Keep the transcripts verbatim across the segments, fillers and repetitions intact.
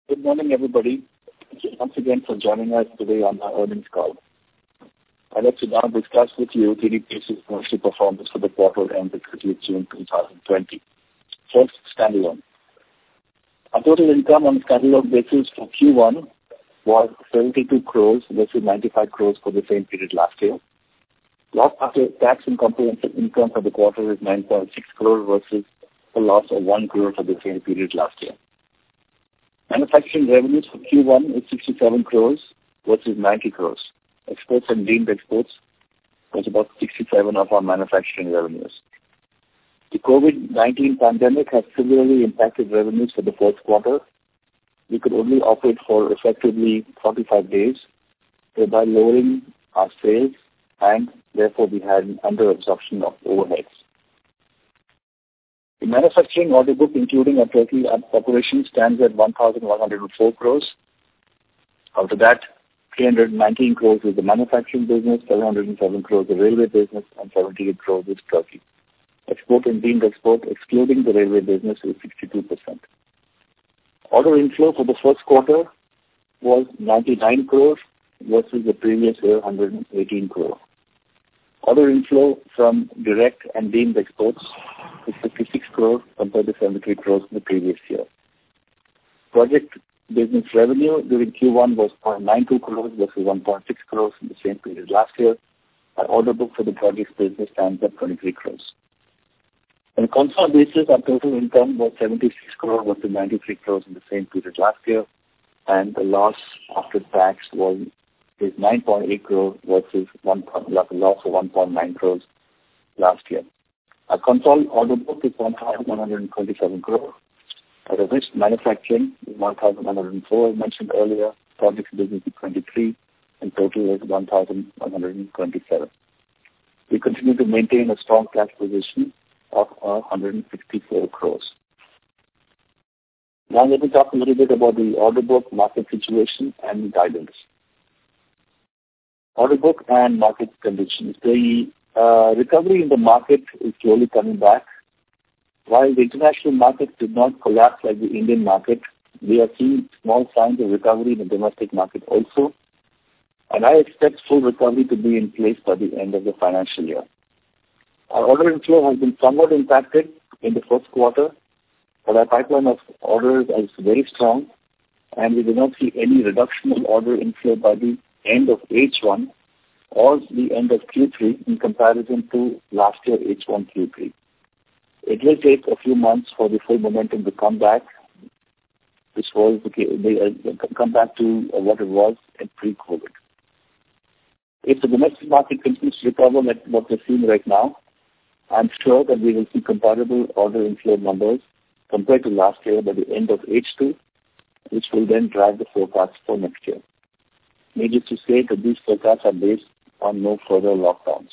Good morning, everybody. Thank you once again for joining us today on our earnings call. I'd like to now discuss with you T D P S's commercial performance for the quarter ended thirtieth June twenty twenty. First, standalone. Our total income on a standalone basis for Q one was seventy-two crores versus ninety-five crores for the same period last year. Loss after tax and comprehensive income for the quarter is nine point six crores versus a loss of one crore for the same period last year. Manufacturing revenues for Q one is sixty-seven crores versus ninety crores. Exports and deemed exports was about sixty-seven of our manufacturing revenues. The COVID nineteen pandemic has severely impacted revenues for the first quarter. We could only operate for effectively forty-five days, thereby lowering our sales, and therefore we had an under-absorption of overheads. The manufacturing order book, including our Turkey operation, stands at one thousand one hundred four crores. Out of that, three hundred nineteen crores is the manufacturing business, seven hundred seven crores the railway business, and seventy-eight crores is Turkey. Export and deemed export, excluding the railway business, is sixty-two percent. Order inflow for the first quarter was ninety-nine crores versus the previous year, one hundred eighteen crores. Order inflow from direct and deemed exports is fifty-six crores compared to seventy-three crores in the previous year. Project business revenue during Q one was zero point nine two crores versus one point six crores in the same period last year. Our order book for the project business stands at twenty-three crores. On a consolidated basis, our total income was seventy-six crores versus ninety-three crores in the same period last year, and the loss after tax was is nine point eight crores versus one a loss of one point nine crores last year. Our consolidated order book is one thousand one hundred twenty-seven crores, out of which manufacturing is one thousand one hundred four, as mentioned earlier, projects business is twenty-three, and total is one thousand one hundred twenty-seven. We continue to maintain a strong cash position of one hundred sixty-four crores. Now let me talk a little bit about the order book, market situation, and guidance. Order book and market conditions. The uh, recovery in the market is slowly coming back. While the international market did not collapse like the Indian market, we are seeing small signs of recovery in the domestic market also, and I expect full recovery to be in place by the end of the financial year. Our order inflow has been somewhat impacted in the first quarter, but our pipeline of orders is very strong, and we do not see any reduction in order inflow by the end of H one or the end of Q three in comparison to last year H one Q three. It will take a few months for the full momentum to come back, which was the, the, uh, come back to uh, what it was in pre-COVID. If the domestic market continues to recover like what we're seeing right now, I'm sure that we will see comparable order inflow numbers compared to last year by the end of H two, which will then drive the forecast for next year. Needless to say that these forecasts are based on no further lockdowns.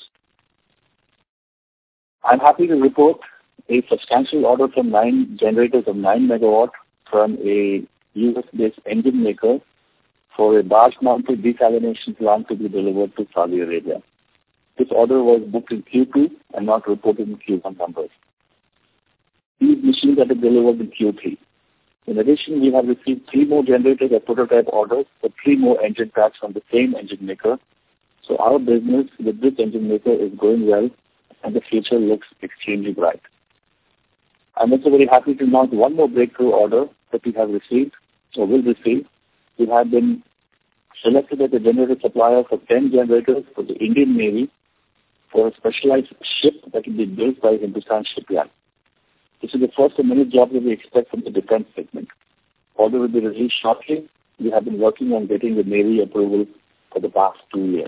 I'm happy to report a substantial order from nine generators of nine megawatt from a U S-based engine maker for a barge-mounted desalination plant to be delivered to Saudi Arabia. This order was booked in Q two and not reported in Q one numbers. These machines are to be delivered in Q three. In addition, we have received three more generators as prototype orders for three more engine packs from the same engine maker. So our business with this engine maker is going well, and the future looks extremely bright. I'm also very happy to announce one more breakthrough order that we have received, or will receive. We have been selected as a generator supplier for ten generators for the Indian Navy for a specialized ship that will be built by Hindustan Shipyard. This is the first of many jobs that we expect from the defense segment. Order will be released shortly. We have been working on getting the Navy approval for the past two years.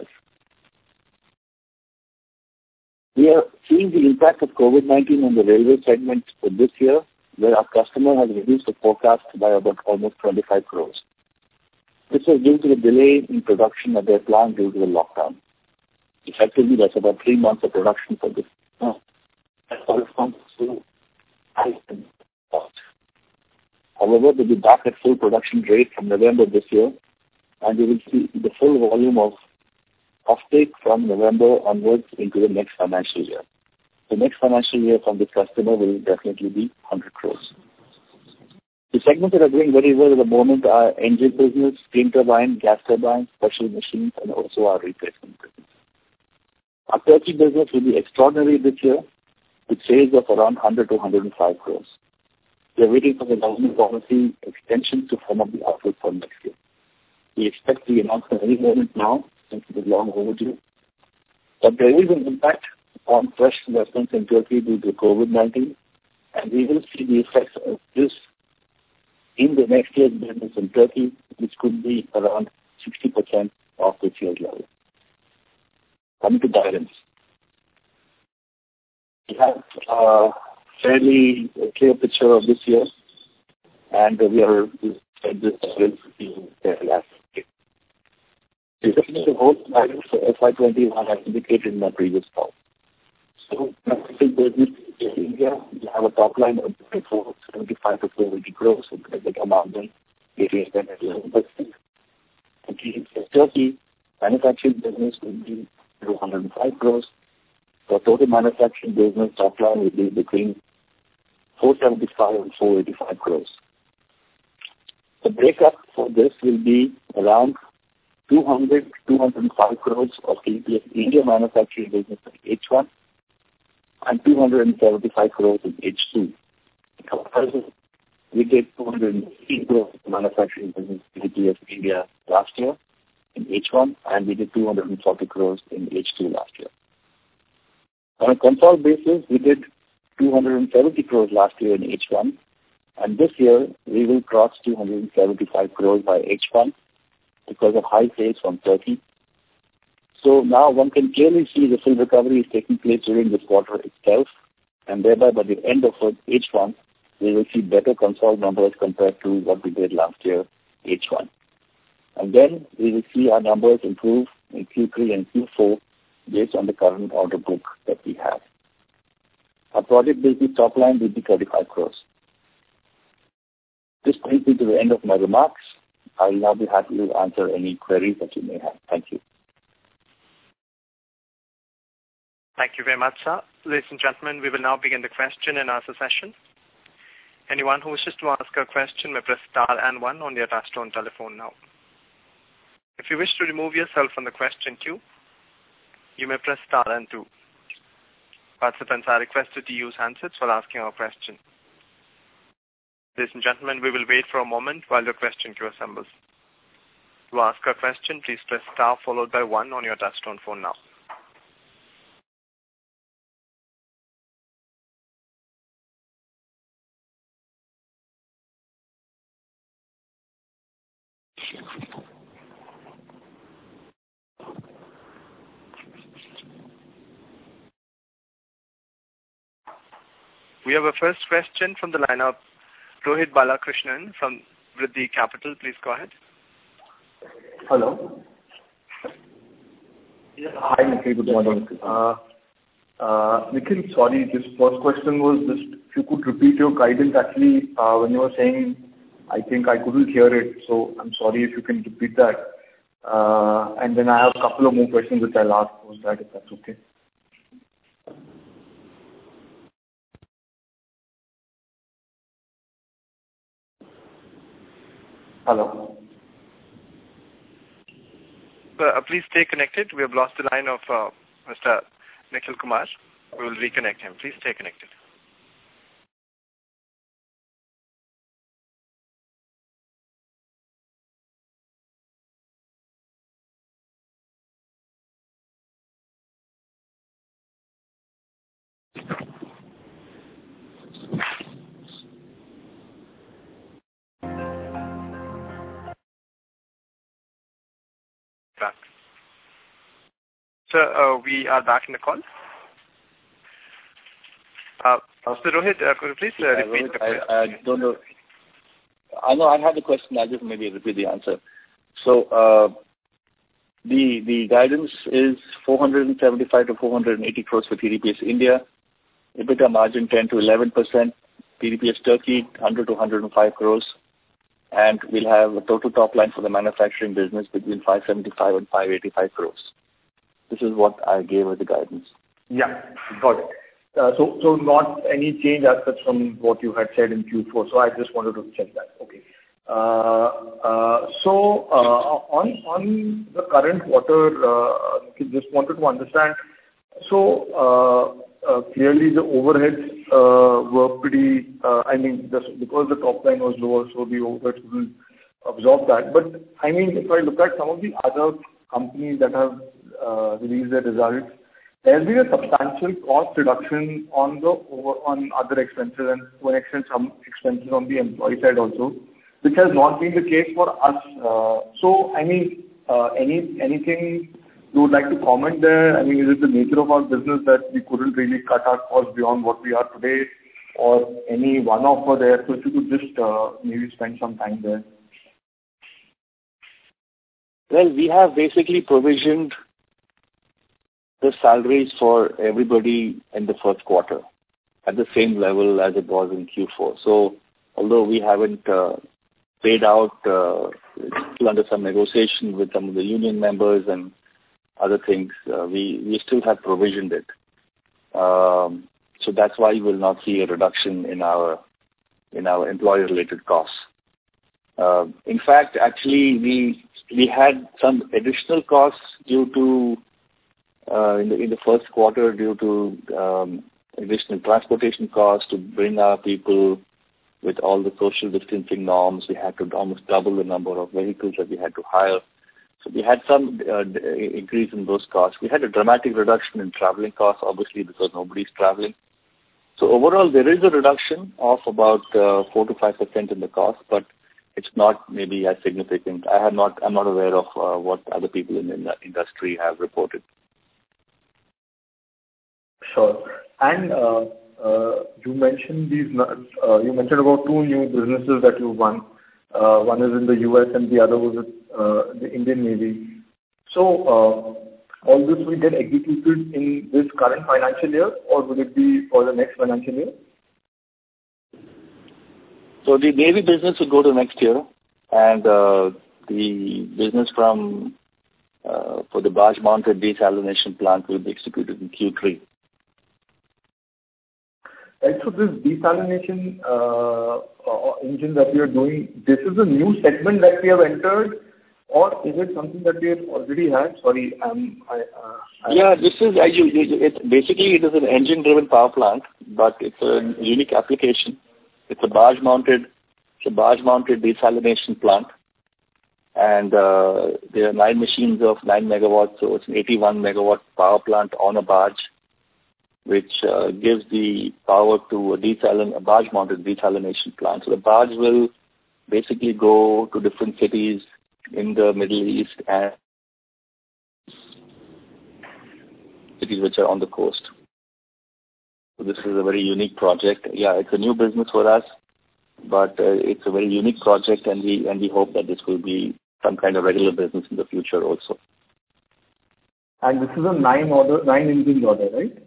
We are seeing the impact of COVID nineteen on the railway segment for this year, where our customer has reduced the forecast by about almost twenty-five crores. This was due to the delay in production at their plant due to the lockdown. Effectively, that's about three months of production for this. No. That corresponds to cost. However, they'll be back at full production rate from November this year, and we will see the full volume of offtake from November onwards into the next financial year. The next financial year from this customer will definitely be one hundred crores. The segments that are doing very well at the moment are engine business, steam turbine, gas turbine, special machines, and also our replacement business. Our Turkey business will be extraordinary this year, with sales of around one hundred to one hundred five crores. We are waiting for the government policy extensions to form up the outlook for next year. We expect the announcement any moment now, since it is long overdue. But there is an impact on fresh investments in Turkey due to COVID nineteen, and we will see the effects of this in the next year's business in Turkey, which could be around sixty percent of this year's level. Coming to guidance. We have a fairly clear picture of this year, and we are at this level last year. The whole guidance for F Y twenty-one as indicated in my previous call. So, domestic business in India, we have a top line of four seventy-five to four eighty crores, so the margin eighty-eight to eleven percent. In Turkey, manufacturing business will be two hundred five crores. The total manufacturing business top line will be between four seventy-five and four eighty-five crores. The breakup for this will be around two hundred to two hundred five crores of T D P S India manufacturing business in H one and two hundred seventy-five crores in H two. In comparison, we did two hundred eighteen crores of manufacturing business in T D P S India last year in H one, and we did two hundred forty crores in H two last year. On a consolidated basis, we did two hundred seventy crores last year in H one, and this year we will cross two hundred seventy-five crores by H one because of high sales from Turkey. So now one can clearly see the full recovery is taking place during this quarter itself, and thereby by the end of H one, we will see better consolidated numbers compared to what we did last year, H one. And then we will see our numbers improve in Q three and Q four based on the current order book that we have. Our project business top line will be thirty-five crores. This brings me to the end of my remarks. I will now be happy to answer any queries that you may have. Thank you. Thank you very much, sir. Ladies and gentlemen, we will now begin the question and answer session. Anyone who wishes to ask a question may press star and one on their touchtone telephone now. If you wish to remove yourself from the question queue, you may press star and two. Participants are requested to use handsets while asking a question. Ladies and gentlemen, we will wait for a moment while the question queue assembles. To ask a question, please press star followed by one on your touchtone phone now. We have a first question from the line of Rohit Balakrishnan from Vriddhi Capital. Please go ahead. Hello. Yeah. Hi, Nikhil. Good morning. Uh, uh, Nikhil, sorry, this first question was just if you could repeat your guidance. Actually, uh, when you were saying, I think I couldn't hear it, so I'm sorry if you can repeat that. Uh, and then I have a couple of more questions which I'll ask post that, if that's okay. Hello. Uh, please stay connected. We have lost the line of uh, Mister Nikhil Kumar. We will reconnect him. Please stay connected. Back. Sir, uh, we are back in the call. Uh, Mister Rohit, uh, could you please uh, repeat the question? I, I don't know. I know I have the question. I'll just maybe repeat the answer. So, uh, the the guidance is four hundred seventy-five to four hundred eighty crores for T D P S India, EBITDA margin ten to eleven percent, T D P S Turkey one hundred to one hundred five crores, and we'll have a total top line for the manufacturing business between five seventy-five and five eighty-five crores. This is what I gave as the guidance. Yeah, got it. Uh, so, so not any change as such from what you had said in Q four. So I just wanted to check that. Okay. Uh, uh, so uh, on on the current quarter, uh, just wanted to understand. So uh, uh, clearly the overheads uh, were pretty. Uh, I mean, the, because the top line was lower, so the overheads will absorb that. But I mean, if I look at some of the other companies that have uh, released their results, there has been a substantial cost reduction on the over, on other expenses and to an extent some expenses on the employee side also, which has not been the case for us. Uh, so, I mean, uh, any anything you would like to comment there? I mean, is it the nature of our business that we couldn't really cut our costs beyond what we are today, or any one-off for there? So, if you could just uh, maybe spend some time there. Well, we have basically provisioned the salaries for everybody in the first quarter at the same level as it was in Q four. So although we haven't uh, paid out, uh, still under some negotiation with some of the union members and other things, uh, we, we still have provisioned it. Um, so that's why you will not see a reduction in our in our employee-related costs. Uh, in fact, actually, we we had some additional costs due to Uh, in the in the first quarter due to um, additional transportation costs to bring our people with all the social distancing norms. We had to almost double the number of vehicles that we had to hire. So we had some uh, increase in those costs. We had a dramatic reduction in traveling costs, obviously, because nobody's traveling. So overall, there is a reduction of about uh, four to five percent in the cost, but it's not maybe as significant. I have not. I'm not aware of uh, what other people in the industry have reported. Sure. And uh, uh, you mentioned these. Uh, you mentioned about two new businesses that you won. Uh, one is in the U S and the other was with uh, the Indian Navy. So uh, all this will get executed in this current financial year, or will it be for the next financial year? So the Navy business will go to next year, and uh, the business from uh, for the barge-mounted desalination plant will be executed in Q three. Right. So this desalination uh, uh, engine that we are doing, this is a new segment that we have entered, or is it something that we have already had? Sorry, um, I, uh, I yeah, this is uh, you, you, it's basically it is an engine-driven power plant, but it's a unique application. It's a barge-mounted, it's a barge-mounted desalination plant, and uh, there are nine machines of nine megawatts, so it's an eighty-one megawatt power plant on a barge, which uh, gives the power to a, desalin, a barge-mounted desalination plant. So the barge will basically go to different cities in the Middle East and cities which are on the coast. So this is a very unique project. Yeah, it's a new business for us, but uh, it's a very unique project, and we and we hope that this will be some kind of regular business in the future also. And this is a nine order, nine engine order, right?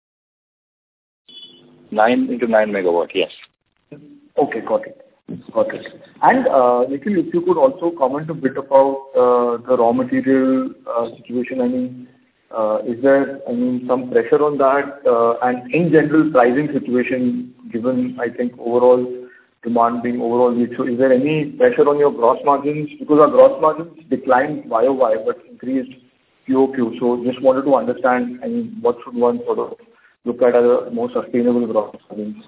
Nine into nine megawatt, yes. Okay, got it. Got it. And uh, Nikhil, if you could also comment a bit about uh, the raw material uh, situation. I mean, uh, is there, I mean, some pressure on that? Uh, and in general, pricing situation, given, I think, overall demand being overall weak. So is there any pressure on your gross margins? Because our gross margins declined Y O Y, but increased Q O Q. So just wanted to understand, I mean, what should one sort of look at as a more sustainable gross margins?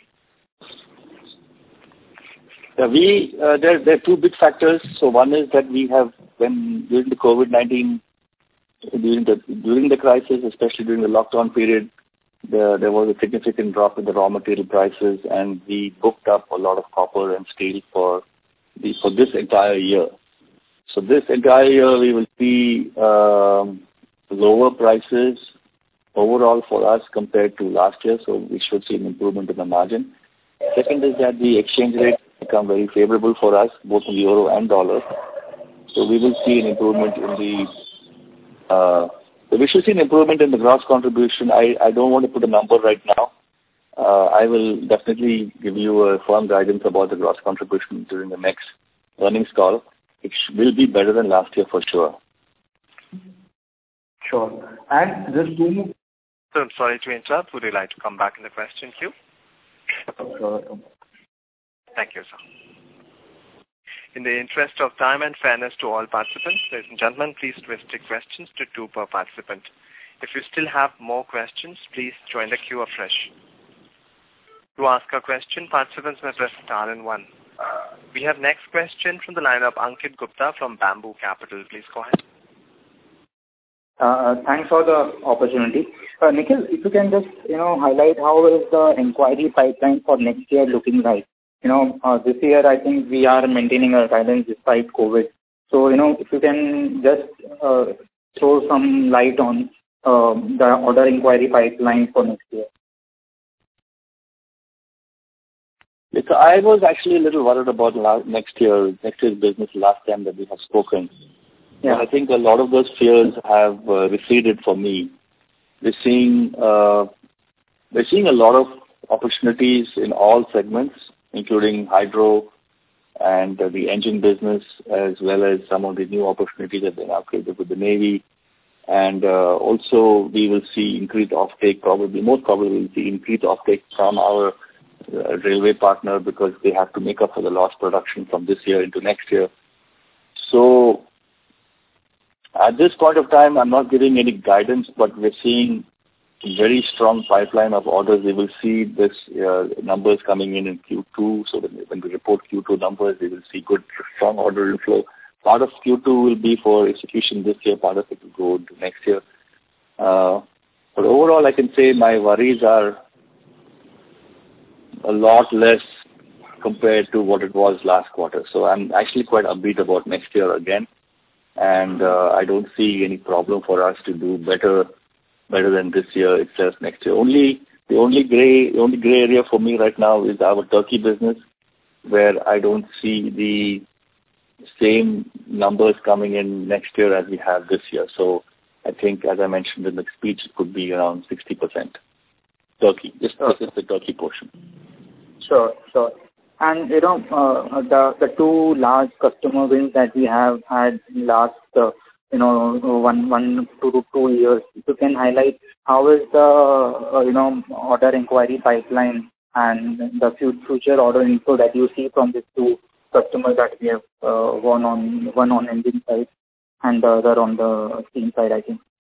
Yeah, we uh, there there are two big factors. So one is that we have, when during the COVID nineteen, during the during the crisis, especially during the lockdown period, the, there was a significant drop in the raw material prices, and we booked up a lot of copper and steel for the for this entire year. So this entire year we will see um, lower prices overall for us compared to last year. So we should see an improvement in the margin. Second is that the exchange rate become very favorable for us, both in euro and dollar. So we will see an improvement in the, uh, so we should see an improvement in the gross contribution. I, I don't want to put a number right now. Uh, I will definitely give you a firm guidance about the gross contribution during the next earnings call. It will be better than last year for sure. Sure. And just two more So I'm sorry to interrupt. Would you like to come back in the question queue? Sure. Thank you, sir. In the interest of time and fairness to all participants, ladies and gentlemen, please restrict questions to two per participant. If you still have more questions, please join the queue afresh. To ask a question, participants may press star and one. We have next question from the line of Ankit Gupta from Bamboo Capital. Please go ahead. Uh, thanks for the opportunity. Uh, Nikhil, if you can just, you know, highlight how is the inquiry pipeline for next year looking like? You know, uh, this year I think we are maintaining our guidance despite COVID. So, you know, if you can just uh, throw some light on uh, the order inquiry pipeline for next year. Yes, I was actually a little worried about last, next year, next year's business last time that we have spoken. Yeah. But I think a lot of those fears have uh, receded for me. We're seeing, uh, we're seeing a lot of opportunities in all segments, including hydro and uh, the engine business, as well as some of the new opportunities that they now created with the Navy. And uh, also we will see increased offtake, probably, most probably we'll see increased offtake from our uh, railway partner because they have to make up for the lost production from this year into next year. So at this point of time, I'm not giving any guidance, but we're seeing very strong pipeline of orders. We will see this uh, numbers coming in in Q two. So when we report Q two numbers, we will see good, strong order inflow. Part of Q two will be for execution this year. Part of it will go into next year. Uh, but overall, I can say my worries are a lot less compared to what it was last quarter. So I'm actually quite upbeat about next year again. And uh, I don't see any problem for us to do better better than this year itself next year. Only the only gray the only gray area for me right now is our Turkey business, where I don't see the same numbers coming in next year as we have this year. So I think, as I mentioned in the speech, it could be around sixty percent. Turkey, just sure. This is the Turkey portion. Sure, sure. And, you know, uh, the the two large customer wins that we have had in last, uh, you know, one, one, two to two years, if you can highlight how is the, uh, you know, order inquiry pipeline and the future order inflow that you see from these two customers that we have uh, one on one on engine side and the other on the steam side, I think.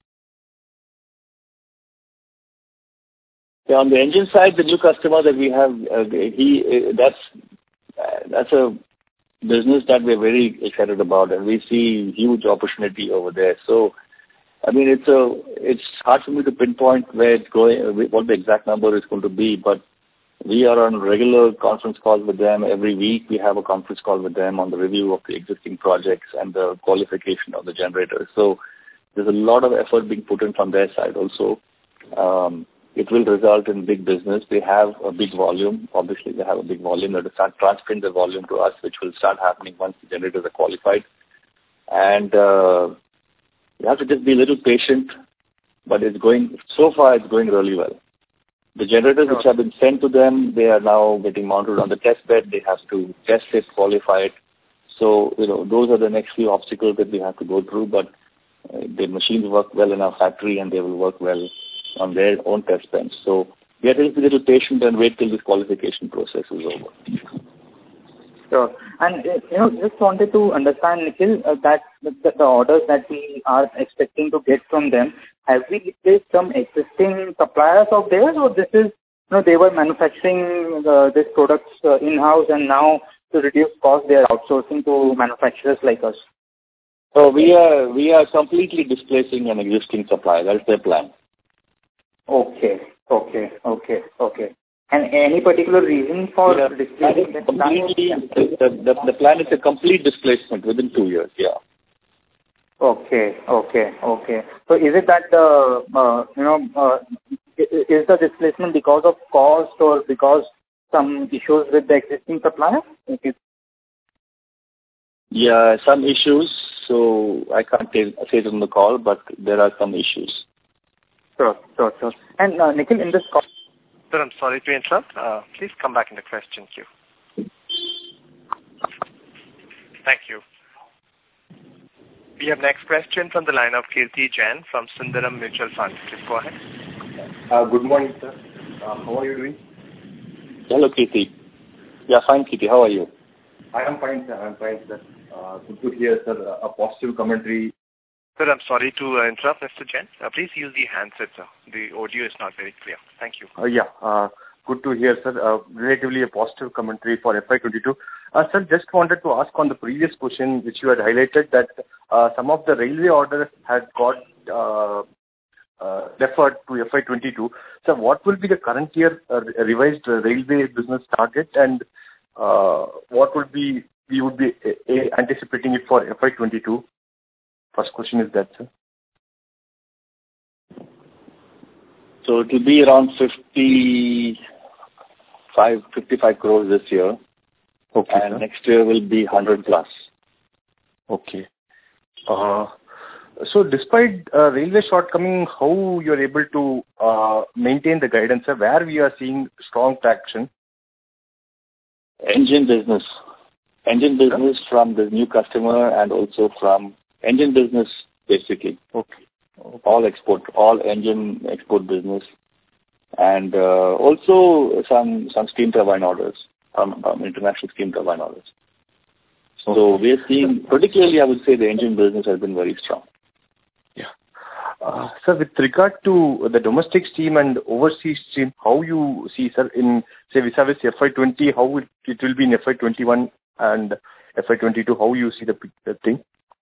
Yeah, on the engine side, the new customer that we have, uh, he uh, that's uh, that's a business that we're very excited about, and we see huge opportunity over there. So, I mean, it's a it's hard for me to pinpoint where it's going, what the exact number is going to be, but we are on regular conference calls with them. Every week we have a conference call with them on the review of the existing projects and the qualification of the generators. So there's a lot of effort being put in from their side also. Um, it will result in big business. They have a big volume. Obviously, they have a big volume. They have to start transferring the volume to us, which will start happening once the generators are qualified. And uh, you have to just be a little patient, but it's going, so far it's going really well. The generators sure. which have been sent to them, they are now getting mounted on the test bed. They have to test it, qualify it. So, you know, those are the next few obstacles that we have to go through, but uh, the machines work well in our factory and they will work well on their own test bench. So we have to be a little patient and wait till this qualification process is over. Sure. And, uh, you know, just wanted to understand, Nikhil, uh, that the, the orders that we are expecting to get from them, have we replaced some existing suppliers of theirs, or this is, you know, they were manufacturing uh, these products uh, in-house and now to reduce cost, they are outsourcing to manufacturers like us? So we are, we are completely displacing an existing supplier. That's their plan. Okay, okay, okay, okay. And any particular reason for yeah, displacing that completely, the, the, the plan is a complete displacement within two years, yeah. Okay, okay, okay. So is it that, uh, uh, you know, uh, is the displacement because of cost or because some issues with the existing supplier? Okay. Yeah, some issues. So I can't say it on the call, but there are some issues. Sure, sure, sure. And uh, Nikhil, in this call... Sir, I'm sorry to interrupt. Uh, please come back in the question queue. Thank you. We have next question from the line of Kirti Jain from Sundaram Mutual Fund. Please go ahead. Uh, good morning, sir. Uh, how are you doing? Hello, Kirti. Yeah, fine, Kirti. How are you? I am fine, sir. I am fine, sir. Uh, good to hear, sir, a positive commentary. Sir, I'm sorry to uh, interrupt, Mister Jain. Uh, please use the handset, sir. The audio is not very clear. Thank you. Uh, yeah, uh, good to hear, sir. Uh, relatively a positive commentary for F Y twenty-two. Uh, sir, just wanted to ask on the previous question, which you had highlighted, that uh, some of the railway orders had got uh, uh, deferred to F Y twenty-two. So what will be the current year uh, revised uh, railway business target, and uh, what would be we would be uh, anticipating it for F Y twenty-two? First question is that, sir. So it will be around fifty-five, fifty-five crores this year. Okay, and sir. Next year will be one hundred plus. Okay. Uh, so despite uh, railway shortcoming, how you are able to uh, maintain the guidance, sir, where we are seeing strong traction? Engine business. Engine business yeah. from the new customer and also from engine business, basically. Okay. okay. All export, all engine export business. And uh, also some, some steam turbine orders, um, um, international steam turbine orders. So okay. we are seeing, particularly I would say the engine business has been very strong. Yeah. Uh, sir, with regard to the domestic steam and overseas steam, how you see, sir, in, say, vis-a-vis F Y twenty, how it, it will be in F Y twenty-one and F Y twenty-two, how you see the, the thing?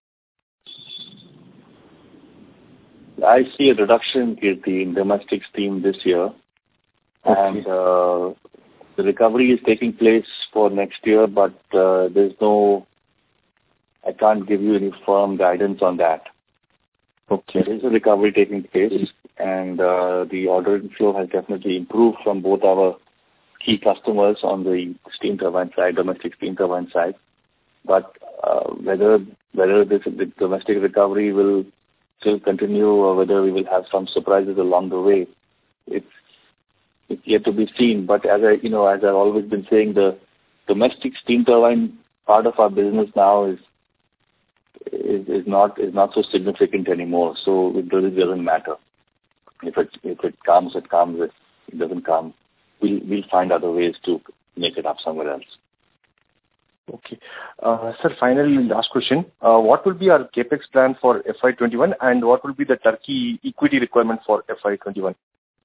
I see a reduction, Kirti, in domestic steam this year. Okay. And uh, the recovery is taking place for next year, but uh, there's no, I can't give you any firm guidance on that. Okay. There is a recovery taking place, and uh, the order inflow has definitely improved from both our key customers on the steam turbine side, domestic steam turbine side. But uh, whether whether this the domestic recovery will still continue or whether we will have some surprises along the way, it's it's yet to be seen. But as I you know as I've always been saying, the domestic steam turbine part of our business now is is, is not is not so significant anymore. So it really doesn't matter. If it if it comes, it comes. If it doesn't come, we'll we'll find other ways to make it up somewhere else. Okay. Uh, sir, finally, last question. Uh, what will be our capex plan for F Y twenty-one, and what will be the Turkey equity requirement for F Y twenty-one?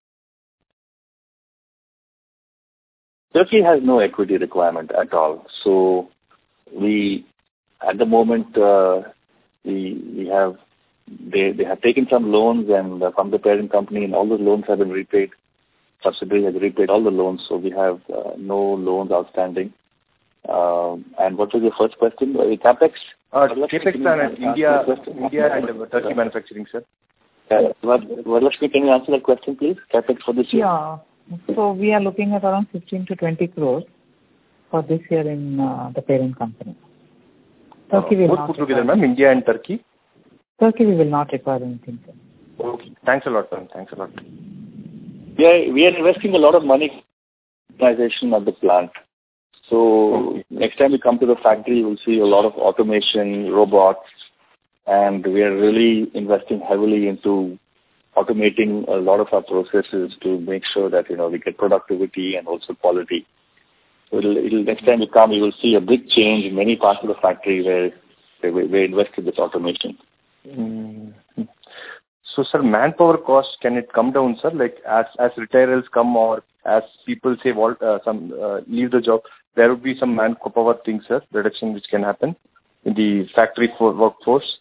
Turkey has no equity requirement at all. So we, at the moment, uh, we we have they they have taken some loans and uh, from the parent company, and all those loans have been repaid. Subsidiary has repaid all the loans, so we have uh, no loans outstanding. Um, and what was your first question? Uh, CapEx? Uh, CapEx plan in India, India and uh, Turkey manufacturing, sir. Uh, Varalakshmi, can you answer that question, please? CapEx for this year? Yeah. So we are looking at around fifteen to twenty crores for this year in uh, the parent company. Turkey uh, will both not put together, ma'am, India and Turkey? Turkey we will not require anything, sir. Okay. Thanks a lot, ma'am. Thanks a lot. Yeah, we are investing a lot of money in modernization of the plant. So okay. Next time you come to the factory, you will see a lot of automation, robots, and we are really investing heavily into automating a lot of our processes to make sure that, you know, we get productivity and also quality. So it'll, it'll, next time you come, you will see a big change in many parts of the factory where we, we invested this automation. Mm-hmm. So, sir, manpower cost, can it come down, sir? Like as as retirals come or as people say, uh, some uh, leave the job, there would be some manpower things, sir, reduction which can happen in the factory for workforce.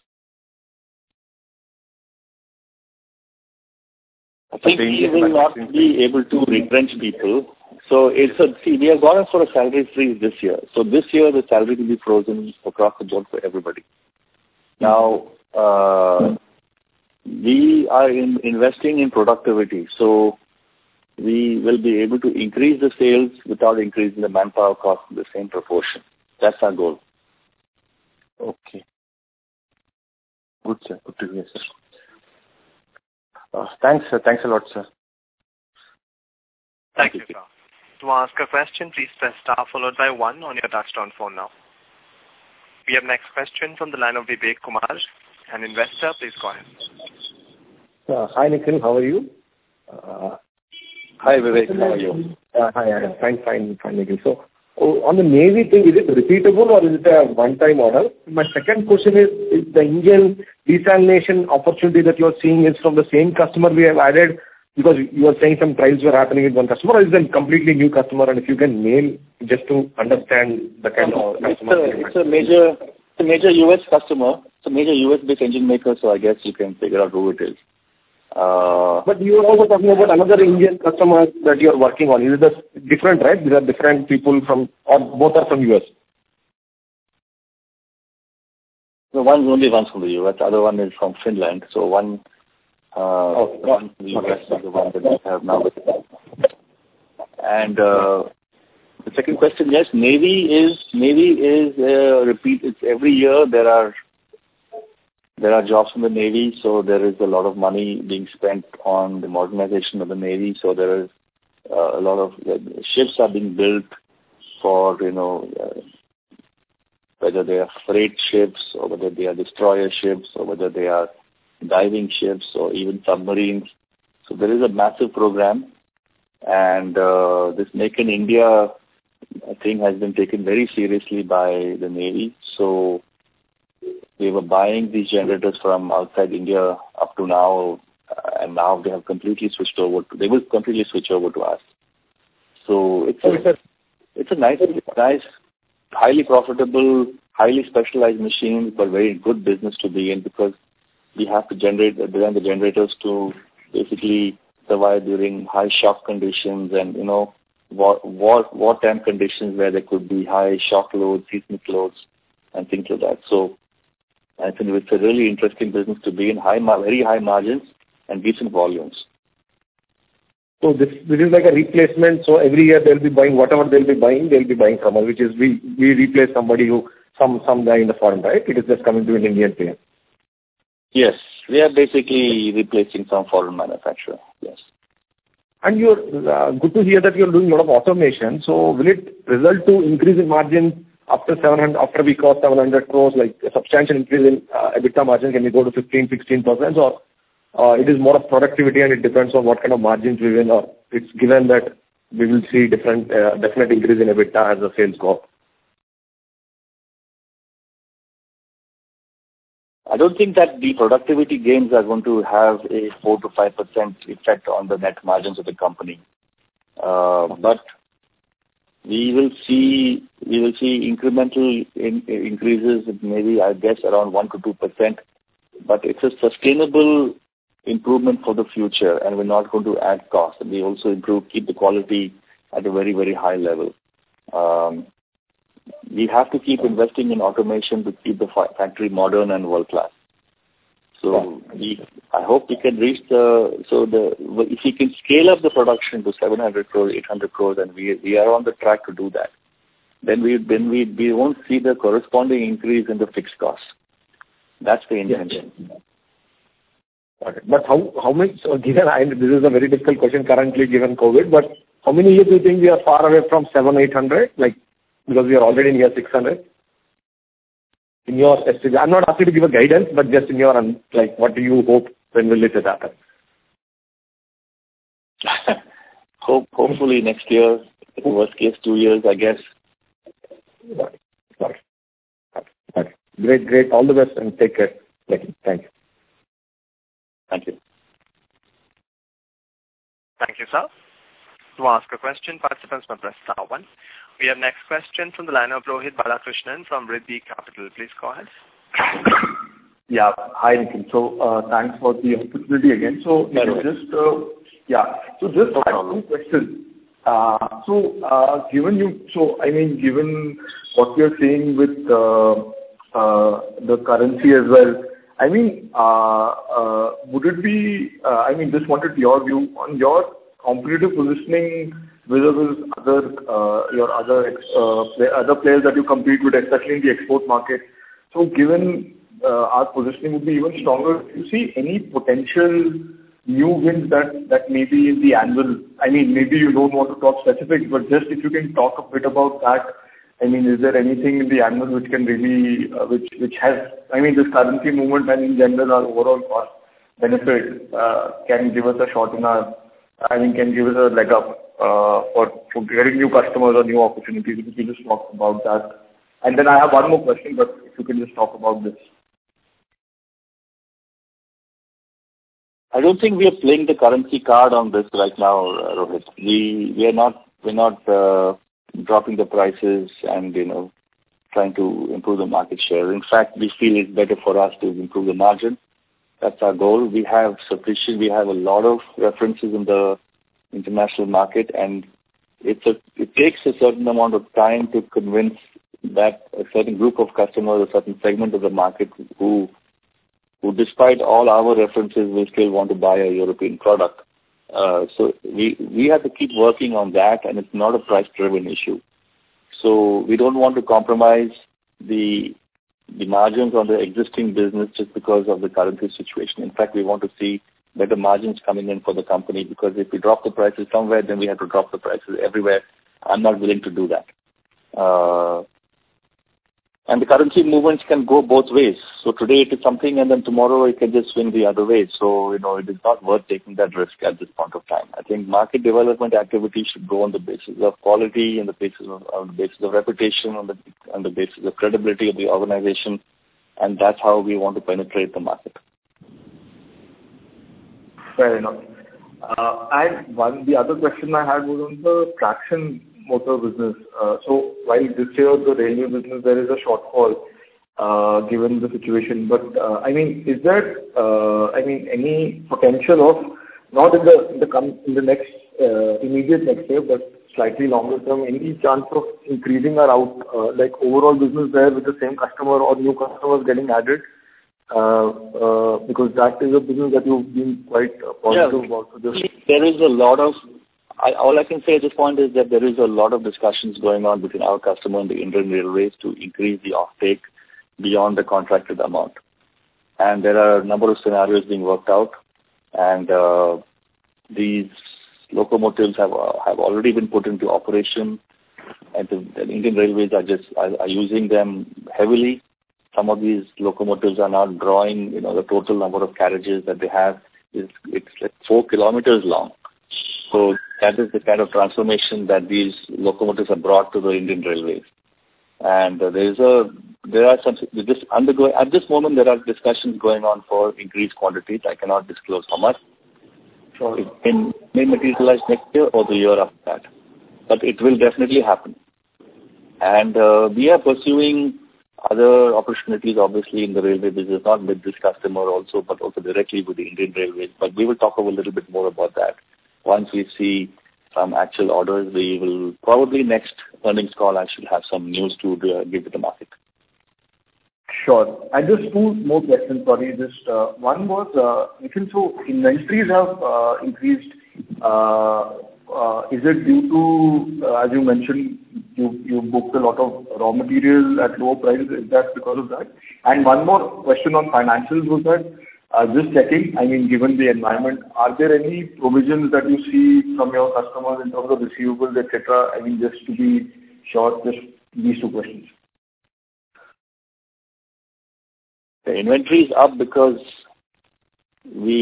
I think we will not be able to retrench people. So it's a, see, we have gone for a salary freeze this year. So this year the salary will be frozen across the board for everybody. Now, uh, we are in, investing in productivity. So we will be able to increase the sales without increasing the manpower cost in the same proportion. That's our goal. Okay. Good, sir. Good to hear, sir. Uh, thanks, sir. Thanks a lot, sir. Thank, Thank you, sir. To ask a question, please press star followed by one on your touchtone phone now. We have next question from the line of Vivek Kumar, an investor. Please go ahead. Uh, hi, Nikhil. How are you? Uh, Hi, Vivek. How are you? Uh, hi, I'm fine, fine, fine, Nikhil. So, oh, on the Navy thing, is it repeatable or is it a one-time order? My second question is, is the Indian desalination opportunity that you're seeing is from the same customer we have added? Because you are saying some trials were happening with one customer, or is it a completely new customer? And if you can name just to understand the kind no, of it's customer. A, it's a major, it's a major U S customer. It's a major U S-based engine maker, so I guess you can figure out who it is. Uh, but you are also talking about another Indian customer that you are working on. Is it the different, right? These are different people from, or both are from U S? The one's only one's from the U S, the other one is from Finland. So one, uh, okay. the one from the U S okay. is the one that we have now. And uh, the second question, yes, Navy is Navy is uh, repeat. It's every year there are there are jobs in the Navy, so there is a lot of money being spent on the modernization of the Navy. So there is uh, a lot of uh, ships are being built for you know. Uh, whether they are freight ships or whether they are destroyer ships or whether they are diving ships or even submarines. So there is a massive program, and uh, this Make in India thing has been taken very seriously by the Navy. So they were buying these generators from outside India up to now, uh, and now they have completely switched over. To, they will completely switch over to us. So it's a, it's a nice, nice, highly profitable, highly specialized machine, but very good business to be in because we have to generate, design the generators to basically survive during high shock conditions and, you know, war, war, wartime conditions where there could be high shock loads, seismic loads, and things like that. So I think it's a really interesting business to be in, high, very high margins and decent volumes. So this this is like a replacement. So every year they'll be buying whatever they'll be buying, they'll be buying from us, which is we, we replace somebody who, some some guy in the foreign, right? It is just coming to an Indian player. Yes, we are basically replacing some foreign manufacturer, yes. And you're uh, good to hear that you're doing a lot of automation. So will it result to increase in margin after seven hundred, after we cost seven hundred crores, like a substantial increase in uh, EBITDA margin? Can we go to fifteen, sixteen percent or uh, it is more of productivity and it depends on what kind of margins we win, or it's given that we will see different, uh, definite increase in EBITDA as the sales go up? I don't think that the productivity gains are going to have a four to five percent effect on the net margins of the company. Uh, but we will see we will see incremental in, increases, maybe I guess around one to two percent. But it's a sustainable improvement for the future, and we're not going to add costs. We also improve, keep the quality at a very very high level. Um, We have to keep investing in automation to keep the factory modern and world class. So we, I hope we can reach the, so the, if we can scale up the production to seven hundred crores, eight hundred crores, and we we are on the track to do that, then we then we we won't see the corresponding increase in the fixed costs. That's the intention. Yes. Okay. But how how much, so given, I, this is a very difficult question currently given COVID, but how many years do you think we are far away from seven, eight hundred? Like, because we are already in year six hundred. In your estimate, I'm not asking to give a guidance, but just in your, like, what do you hope, when will it happen? Hope, hopefully next year, worst case two years, I guess. Got it. Got it. Got it. Great, great. All the best and take care. Thank you. Thank you. Thank you. Thank you, sir. To ask a question, participants may press star one. We have next question from the line of Rohit Balakrishnan from Riddhi Capital. Please go ahead. Yeah. Hi, Nikhil. So, uh, thanks for the opportunity again. So, Yeah, just, uh, yeah. So, just no two questions. Uh, so, uh, given you, so, I mean, given what you're saying with uh, uh, the currency as well, I mean, uh, uh, would it be, uh, I mean, just wanted your view on your competitive positioning vis-a-vis other, uh, your other, uh, play, other players that you compete with, especially in the export market. So given uh, our positioning would be even stronger, do you see any potential new wins that, that may be in the annual? I mean, maybe you don't want to talk specifics, but just if you can talk a bit about that. I mean, is there anything in the annual which can really, uh, which, which has, I mean, this currency movement and in general our overall cost benefit uh, can give us a shot in our I mean, can give us a leg up uh, for, for getting new customers or new opportunities? If you can just talk about that. And then I have one more question, but if you can just talk about this. I don't think we are playing the currency card on this right now, Rohit. We we are not we're not uh, dropping the prices and you know trying to improve the market share. In fact, we feel it's better for us to improve the margin. That's our goal. We have sufficient. We have a lot of references in the international market, and it's a it takes a certain amount of time to convince that a certain group of customers, a certain segment of the market who who despite all our references will still want to buy a European product. Uh, so we we have to keep working on that, and it's not a price-driven issue. So we don't want to compromise the the margins on the existing business just because of the currency situation. In fact, we want to see better margins coming in for the company, because if we drop the prices somewhere, then we have to drop the prices everywhere. I'm not willing to do that. Uh, And the currency movements can go both ways. So today it is something, and then tomorrow it can just swing the other way. So, you know, it is not worth taking that risk at this point of time. I think market development activity should go on the basis of quality, and the basis of, on the basis of reputation, on the, on the basis of credibility of the organization, and that's how we want to penetrate the market. Fair enough. Uh, and one, the other question I had was on the traction motor business. Uh, so while this year the railway business there is a shortfall uh, given the situation, but uh, I mean, is there uh, I mean any potential of not in the in the, com- in the next uh, immediate next year, but slightly longer term, any chance of increasing our out uh, like overall business there with the same customer or new customers getting added? Uh, uh, because that is a business that you've been quite uh, positive yeah, about. So just there is a lot of I, all I can say at this point is that there is a lot of discussions going on between our customer and the Indian Railways to increase the offtake beyond the contracted amount. And there are a number of scenarios being worked out, and uh, these locomotives have uh, have already been put into operation, and the, the Indian Railways are just are, are using them heavily. Some of these locomotives are now drawing, you know, the total number of carriages that they have is it's like four kilometers long. So that is the kind of transformation that these locomotives have brought to the Indian Railways. And uh, there is a, there are some, this undergoing, at this moment there are discussions going on for increased quantities. I cannot disclose how much. So it may, may materialize next year or the year after that. But it will definitely happen. And uh, we are pursuing other opportunities, obviously, in the railway business, not with this customer also, but also directly with the Indian Railways. But we will talk a little bit more about that. Once we see some actual orders, we will probably next earnings call I should have some news to uh, give to the market. Sure. And just two more questions, sorry. Just uh, one was, uh, so inventories have uh, increased. Uh, uh, is it due to, uh, as you mentioned, you you booked a lot of raw material at lower prices? Is that because of that? And one more question on financials was that, Uh, just checking, I mean, given the environment, are there any provisions that you see from your customers in terms of receivables, et cetera? I mean, just to be sure, just these two questions. The inventory is up because we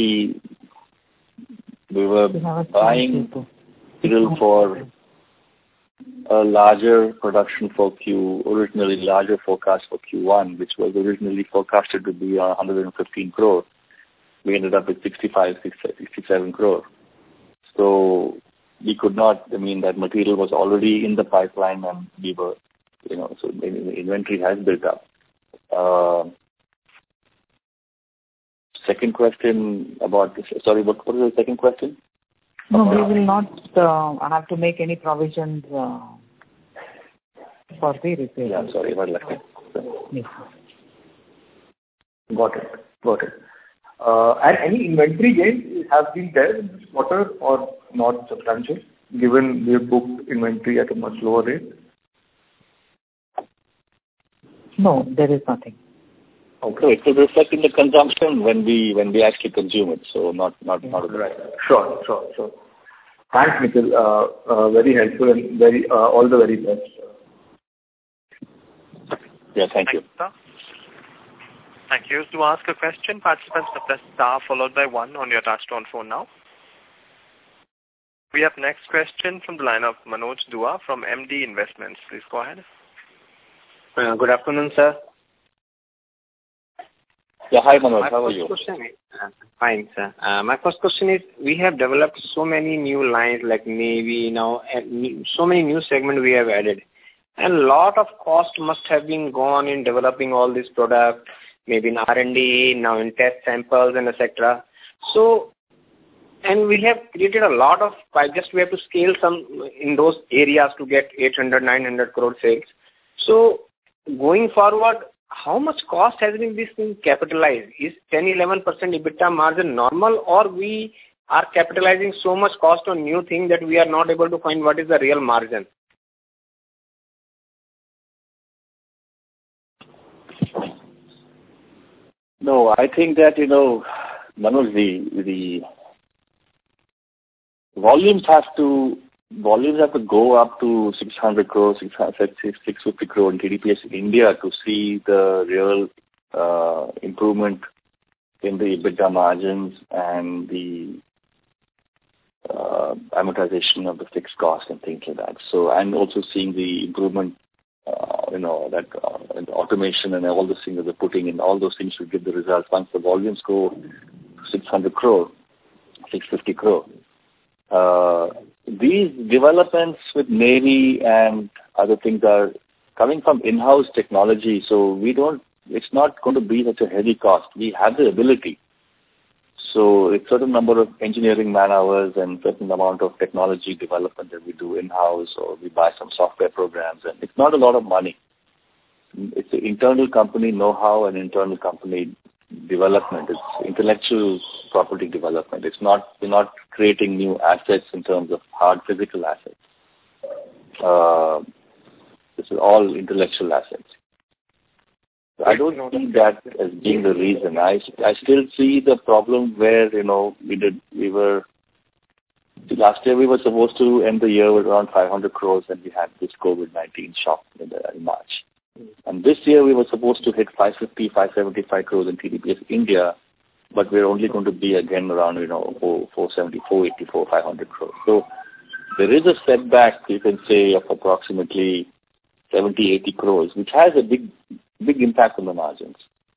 we were buying material for a larger production for Q, originally larger forecast for Q one, which was originally forecasted to be one hundred fifteen crore. We ended up with sixty-five, sixty-seven crore. So we could not, I mean, that material was already in the pipeline, and we were, you know, so the inventory has built up. Uh, second question about, sorry, what, what was the second question? No, we will not uh, have to make any provisions uh, for the repair. Yeah, sorry about that. Yes. Got it. Got it. Uh, and any inventory gains have been there in this quarter or not substantial, given we have booked inventory at a much lower rate? No, there is nothing. Okay, it will reflect in the consumption when we when we actually consume it. So not not not right. Sure, sure, sure. Thanks, Nikhil. Uh, uh, very helpful and very uh, all the very best. Yeah, thank you. Thank you. Thank you. To ask a question, participants press star followed by one on your touchtone phone now. We have next question from the line of Manoj Dua from M D Investments. Please go ahead. Uh, good afternoon, sir. Yeah, hi Manoj, my how are you? Question is, uh, fine, sir. Uh, my first question is, we have developed so many new lines like Navy now, and so many new segments we have added. And a lot of cost must have been gone in developing all these products, maybe in R and D, now in test samples and et cetera. So, and we have created a lot of, I just we have to scale some in those areas to get eight hundred, nine hundred crore sales. So, going forward, how much cost has been this thing capitalized? Is ten, eleven percent EBITDA margin normal, or we are capitalizing so much cost on new thing that we are not able to find what is the real margin? No, I think that, you know, Manoj, the, the volumes have to volumes have to go up to six hundred crores, six fifty crore in T D P S India to see the real uh, improvement in the EBITDA margins and the uh, amortization of the fixed costs and things like that. So, and also seeing the improvement, uh, you know, that uh, in the automation and all those things that they're putting in, all those things should give the results. Once the volumes go six hundred crore, six fifty crore. Uh, these developments with Navy and other things are coming from in-house technology, so we don't, it's not going to be such a heavy cost. We have the ability. So it's certain number of engineering man hours and certain amount of technology development that we do in-house, or we buy some software programs, and it's not a lot of money. It's an internal company know-how and internal company development. It's intellectual property development. It's not, we're not creating new assets in terms of hard physical assets. Uh, this is all intellectual assets. So I don't see that as being the reason. I, I still see the problem where, you know, we did, we were, last year we were supposed to end the year with around five hundred crores, and we had this COVID nineteen shock in, the, in March. And this year we were supposed to hit five fifty, five seventy-five crores in T D P S India, but we're only going to be again around, you know, four seventy, four eighty-four, five hundred crores. So there is a setback, you can say, of approximately seventy, eighty crores, which has a big, big impact on the margins.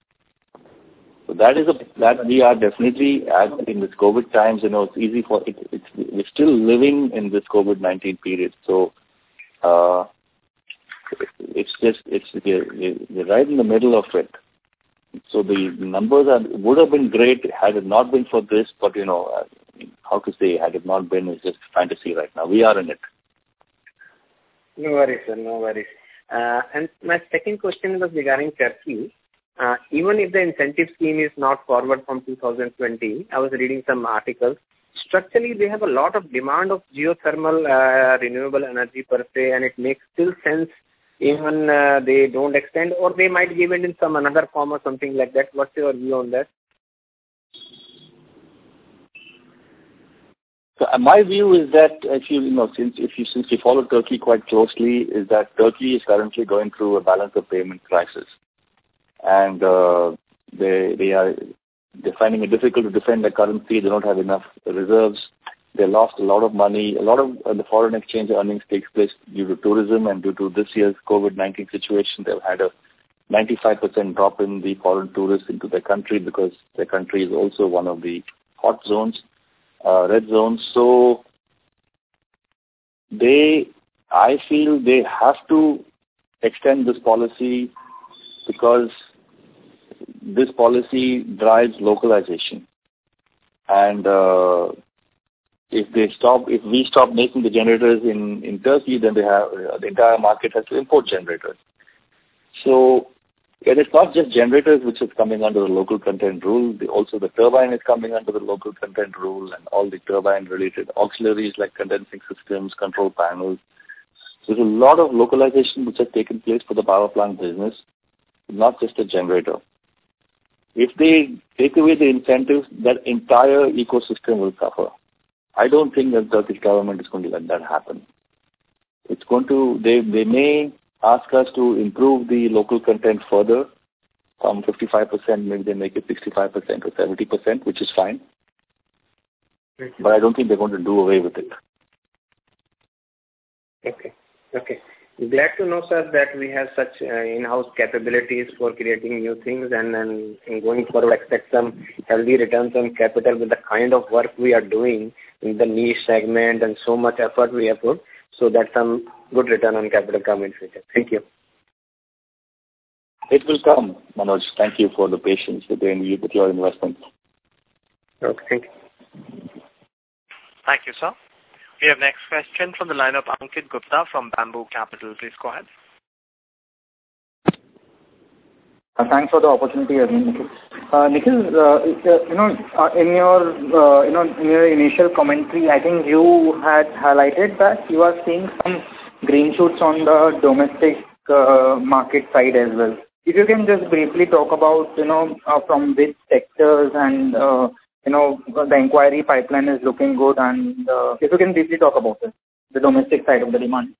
So that is a, that we are definitely, as in this COVID times, you know, it's easy for, it, it's, we're still living in this COVID nineteen period. So, uh, it's just, it's, we're right in the middle of it. So the numbers are, would have been great had it not been for this, but, you know, uh, how to say, had it not been, it's just fantasy right now. We are in it. No worries, sir, no worries. Uh, and my second question was regarding Turkey. Uh, even if the incentive scheme is not forward from two thousand twenty, I was reading some articles. Structurally, they have a lot of demand of geothermal uh, renewable energy per se, and it makes still sense even uh, they don't extend, or they might give it in some another form or something like that. What's your view on that? So uh, my view is that if you, you know, since if you since you follow Turkey quite closely, is that Turkey is currently going through a balance of payment crisis, and uh, they they are they're finding it difficult to defend their currency. They don't have enough reserves. They lost a lot of money. A lot of uh, the foreign exchange earnings takes place due to tourism, and due to this year's COVID nineteen situation, they've had a ninety-five percent drop in the foreign tourists into their country, because their country is also one of the hot zones, uh, red zones. So they, I feel they have to extend this policy, because this policy drives localization. And uh, if they stop, if we stop making the generators in, in Turkey, then they have, uh, the entire market has to import generators. So it is not just generators which is coming under the local content rule. The, also the turbine is coming under the local content rule, and all the turbine-related auxiliaries like condensing systems, control panels. There's a lot of localization which has taken place for the power plant business, not just a generator. If they take away the incentives, that entire ecosystem will suffer. I don't think that the Turkish government is going to let that happen. It's going to, they, they may ask us to improve the local content further from fifty-five percent, maybe they make it sixty-five percent or seventy percent, which is fine. But I don't think they're going to do away with it. Okay. Okay. Glad to know, sir, that we have such uh, in-house capabilities for creating new things and then going forward expect some healthy returns on capital with the kind of work we are doing in the niche segment and so much effort we have put. So that some good return on capital come in future. Thank you. It will come, Manoj. Thank you for the patience with, the, with your investments. Okay, thank you. Thank you, sir. We have next question from the line of Ankit Gupta from Bamboo Capital. Please go ahead. Uh, thanks for the opportunity again, Nikhil. Uh, Nikhil, uh, you know, uh, in your uh, you know in your initial commentary, I think you had highlighted that you are seeing some green shoots on the domestic uh, market side as well. If you can just briefly talk about you know uh, from which sectors and uh, you know, the inquiry pipeline is looking good, and uh, if you can briefly talk about it, the domestic side of the demand.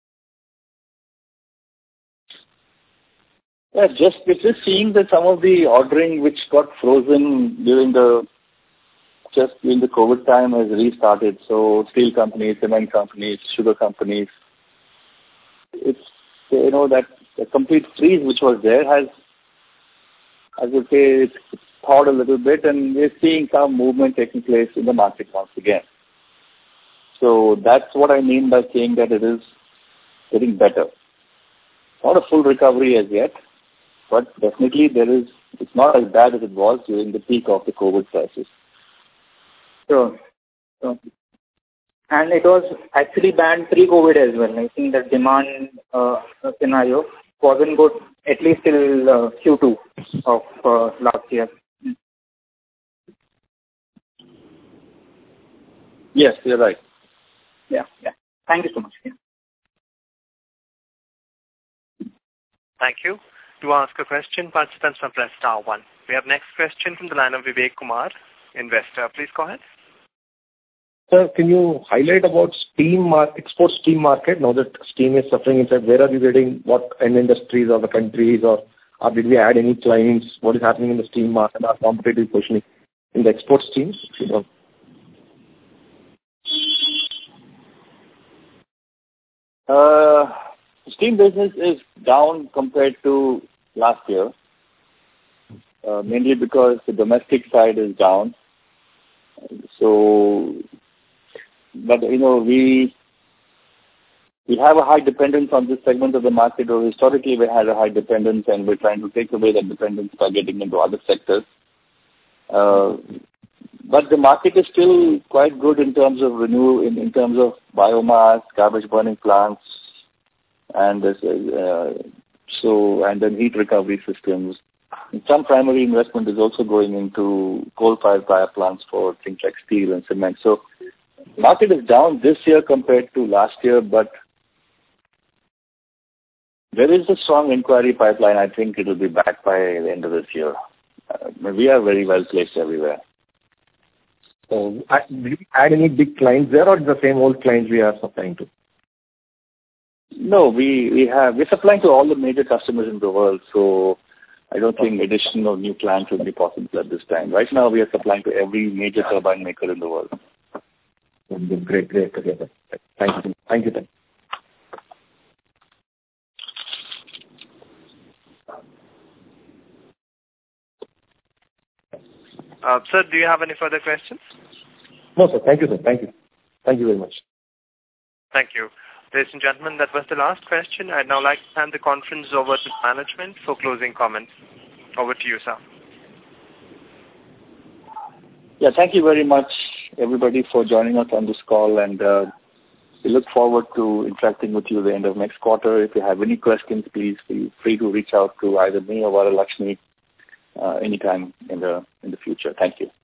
Yeah, just we're just seeing that some of the ordering which got frozen during the just during the COVID time has restarted. So steel companies, cement companies, sugar companies. It's you know that the complete freeze which was there has, as I say, it's thawed a little bit, and we're seeing some movement taking place in the market once again. So that's what I mean by saying that it is getting better. Not a full recovery as yet, but definitely there is. It's not as bad as it was during the peak of the COVID crisis. Sure. Sure. And it was actually bad pre-COVID as well. I think the demand uh, scenario wasn't good at least till uh, Q two of uh, last year. Yes, you're right. Yeah, yeah. Thank you so much. Yeah. Thank you. To ask a question, participants may press star one. We have next question from the line of Vivek Kumar, investor. Please go ahead. Sir, can you highlight about steam mar- export steam market now that steam is suffering inside? Where are you getting what end industries or the countries, or, or did we add any clients? What is happening in the steam market, our competitive positioning in the export steams? So, Uh, steam business is down compared to last year, uh, mainly because the domestic side is down. So, but you know, we we have a high dependence on this segment of the market, or historically we had a high dependence, and we're trying to take away that dependence by getting into other sectors. Uh, But the market is still quite good in terms of renew, in, in terms of biomass, garbage burning plants, and this, uh, so and then heat recovery systems. And some primary investment is also going into coal-fired power plants for things like steel and cement. So the market is down this year compared to last year, but there is a strong inquiry pipeline. I think it will be back by the end of this year. Uh, we are very well placed everywhere. So, uh, did we add any big clients there, or the same old clients we are supplying to? No, we, we have, we're supplying to all the major customers in the world, so I don't think addition of new clients will be possible at this time. Right now, we are supplying to every major turbine maker in the world. Great, great to hear that. Thank you. Thank you, then. Uh, sir, do you have any further questions? No, sir. Thank you, sir. Thank you. Thank you very much. Thank you. Ladies and gentlemen, that was the last question. I'd now like to hand the conference over to management for closing comments. Over to you, sir. Yeah, thank you very much, everybody, for joining us on this call, and uh, we look forward to interacting with you at the end of next quarter. If you have any questions, please feel free to reach out to either me or Varalakshmi uh, anytime in the in the future. Thank you.